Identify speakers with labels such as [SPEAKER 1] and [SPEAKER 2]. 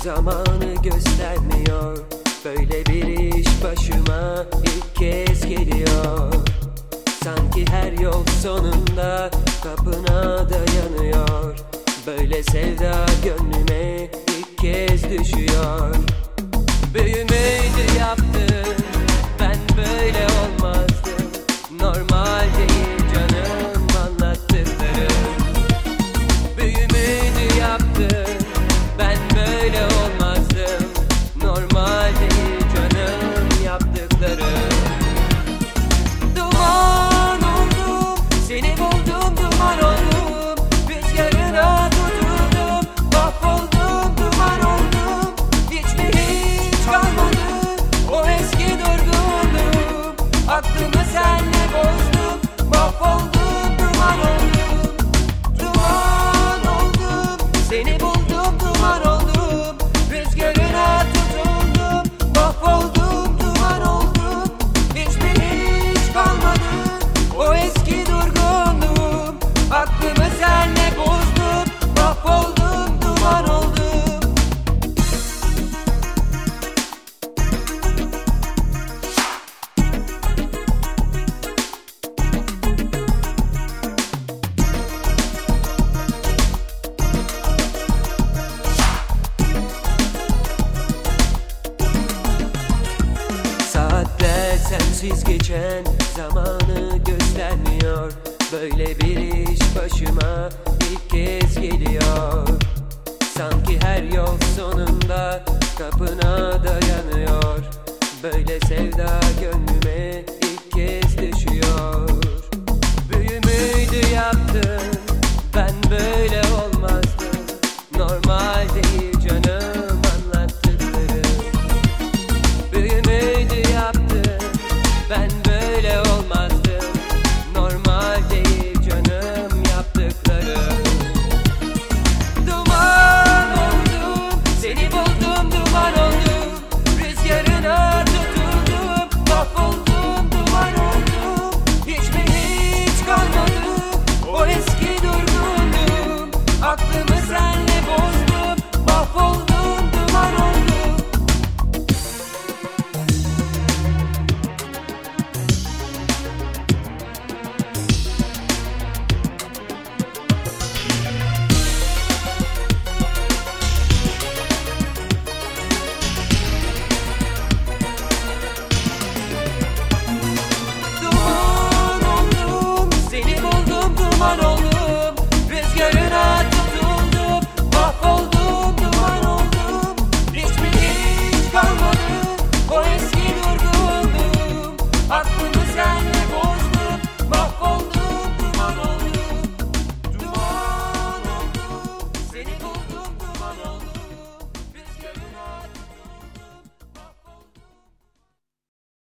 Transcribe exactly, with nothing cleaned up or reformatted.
[SPEAKER 1] zamanı göstermiyor. Böyle bir iş başıma ilk kez geliyor. Sanki her yol sonunda kapına dayanıyor. Böyle sevda gönlüme ilk kez düşüyor. Büyümüydü yaptın, ben böyle olmazdım. Normal değil canım anlattıklarım. Büyümüydü yaptın, ben böyle olmazdım. Normal değil canım yaptıklarım. Duman oldum, seni buldum, duman oldum. Rüzgarına tutuldum, mahvoldum, duman oldum. Hiç mi hiç kalmadı o eski durgunluğum. Aklımı senle bozdum, mahvoldum, duman oldum. Duman oldum, seni buldum, duman oldum. Rüzgarına tutuldum, mahvoldum, duman oldum. Hiç mi hiç kalmadı o eski durgunluğum. Aklımı senle bozdum, mahvoldum, duman oldum. Saatler sensiz geçen zamanı göstermiyor. Böyle bir iş başıma ilk kez geliyor. Sanki her yol sonunda kapına dayanıyor. Böyle sevda gönlüme ilk kez düşüyor. Büyümüydü yaptın, ben böyle olmazdım. Normal değil